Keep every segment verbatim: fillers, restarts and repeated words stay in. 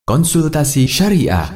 Konsultasi Syariah.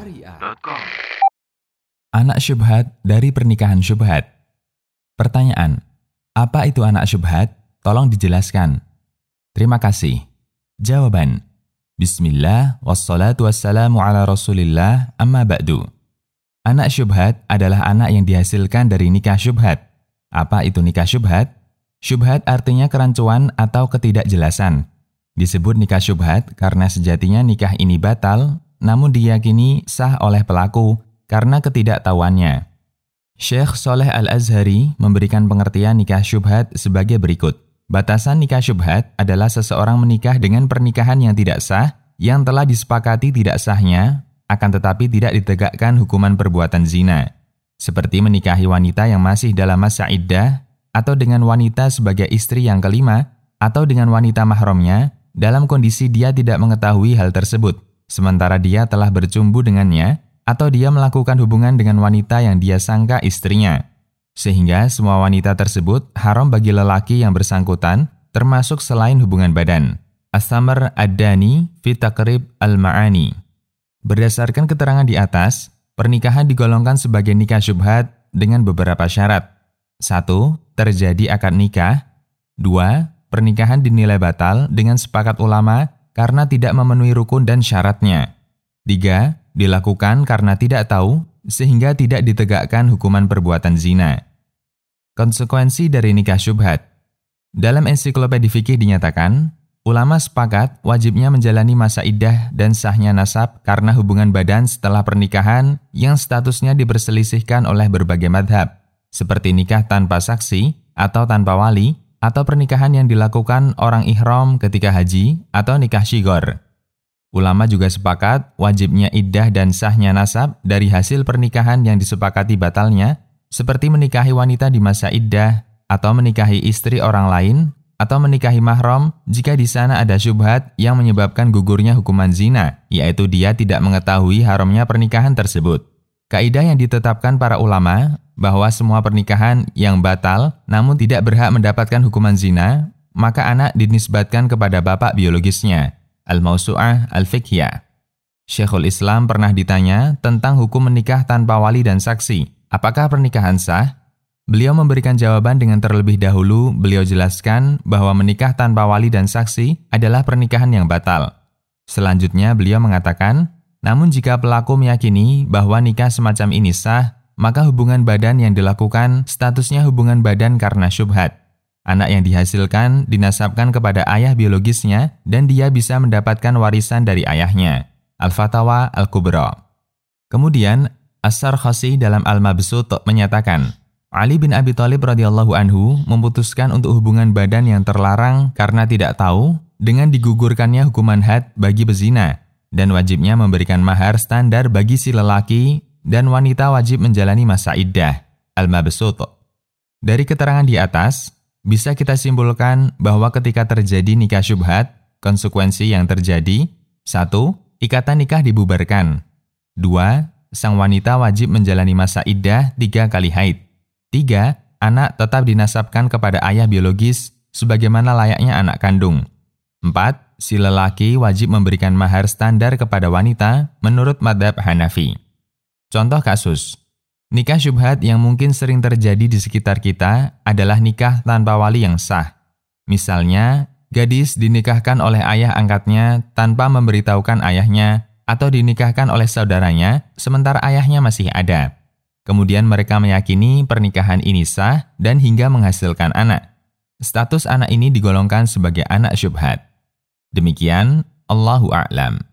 Anak syubhat dari pernikahan syubhat. Pertanyaan, apa itu anak syubhat? Tolong dijelaskan. Terima kasih. Jawaban, Bismillah, wassalatu wassalamu ala rasulillah, amma ba'du. Anak syubhat adalah anak yang dihasilkan dari nikah syubhat. Apa itu nikah syubhat? Syubhat artinya kerancuan atau ketidakjelasan. Disebut nikah syubhat karena sejatinya nikah ini batal, namun diyakini sah oleh pelaku karena ketidaktahuannya. Syekh Shaleh Al-Azhari memberikan pengertian nikah syubhat sebagai berikut. Batasan nikah syubhat adalah seseorang menikah dengan pernikahan yang tidak sah, yang telah disepakati tidak sahnya, akan tetapi tidak ditegakkan hukuman perbuatan zina. Seperti menikahi wanita yang masih dalam masa iddah, atau dengan wanita sebagai istri yang kelima, atau dengan wanita mahramnya, dalam kondisi dia tidak mengetahui hal tersebut, sementara dia telah bercumbu dengannya, atau dia melakukan hubungan dengan wanita yang dia sangka istrinya. Sehingga semua wanita tersebut haram bagi lelaki yang bersangkutan, termasuk selain hubungan badan. As-Samar Ad-Dani fi Taqrib Al-Ma'ani. Berdasarkan keterangan di atas, pernikahan digolongkan sebagai nikah syubhat dengan beberapa syarat. satu. Terjadi akad nikah. dua. Pernikahan dinilai batal dengan sepakat ulama karena tidak memenuhi rukun dan syaratnya. tiga. Dilakukan karena tidak tahu sehingga tidak ditegakkan hukuman perbuatan zina. Konsekuensi dari nikah syubhat. Dalam ensiklopedi fikih dinyatakan, ulama sepakat wajibnya menjalani masa iddah dan sahnya nasab karena hubungan badan setelah pernikahan yang statusnya diperselisihkan oleh berbagai madhab, seperti nikah tanpa saksi atau tanpa wali, atau pernikahan yang dilakukan orang ihram ketika haji atau nikah syigor. Ulama juga sepakat wajibnya iddah dan sahnya nasab dari hasil pernikahan yang disepakati batalnya, seperti menikahi wanita di masa iddah, atau menikahi istri orang lain, atau menikahi mahram jika di sana ada syubhat yang menyebabkan gugurnya hukuman zina, yaitu dia tidak mengetahui haramnya pernikahan tersebut. Kaidah yang ditetapkan para ulama bahwa semua pernikahan yang batal namun tidak berhak mendapatkan hukuman zina, maka anak dinisbatkan kepada bapak biologisnya. Al-Mawsu'ah Al-Fiqhiyah. Syekhul Islam pernah ditanya tentang hukum menikah tanpa wali dan saksi. Apakah pernikahan sah? Beliau memberikan jawaban dengan terlebih dahulu beliau jelaskan bahwa menikah tanpa wali dan saksi adalah pernikahan yang batal. Selanjutnya beliau mengatakan, namun jika pelaku meyakini bahwa nikah semacam ini sah, maka hubungan badan yang dilakukan statusnya hubungan badan karena syubhat. Anak yang dihasilkan dinasabkan kepada ayah biologisnya dan dia bisa mendapatkan warisan dari ayahnya. Al-Fatawa Al-Kubra. Kemudian, As-Sarkhasi dalam Al-Mabsut menyatakan, Ali bin Abi Thalib radhiyallahu anhu memutuskan untuk hubungan badan yang terlarang karena tidak tahu dengan digugurkannya hukuman had bagi pezina, dan wajibnya memberikan mahar standar bagi si lelaki dan wanita wajib menjalani masa iddah. Al-Mabsut. Dari keterangan di atas, bisa kita simpulkan bahwa ketika terjadi nikah syubhat, konsekuensi yang terjadi, satu. Ikatan nikah dibubarkan. dua. Sang wanita wajib menjalani masa iddah tiga kali haid. tiga. Anak tetap dinasabkan kepada ayah biologis sebagaimana layaknya anak kandung. empat. Si lelaki wajib memberikan mahar standar kepada wanita menurut madhab Hanafi. Contoh kasus, nikah syubhat yang mungkin sering terjadi di sekitar kita adalah nikah tanpa wali yang sah. Misalnya, gadis dinikahkan oleh ayah angkatnya tanpa memberitahukan ayahnya, atau dinikahkan oleh saudaranya sementara ayahnya masih ada. Kemudian mereka meyakini pernikahan ini sah dan hingga menghasilkan anak. Status anak ini digolongkan sebagai anak syubhat. Demikian, Allahu a'lam.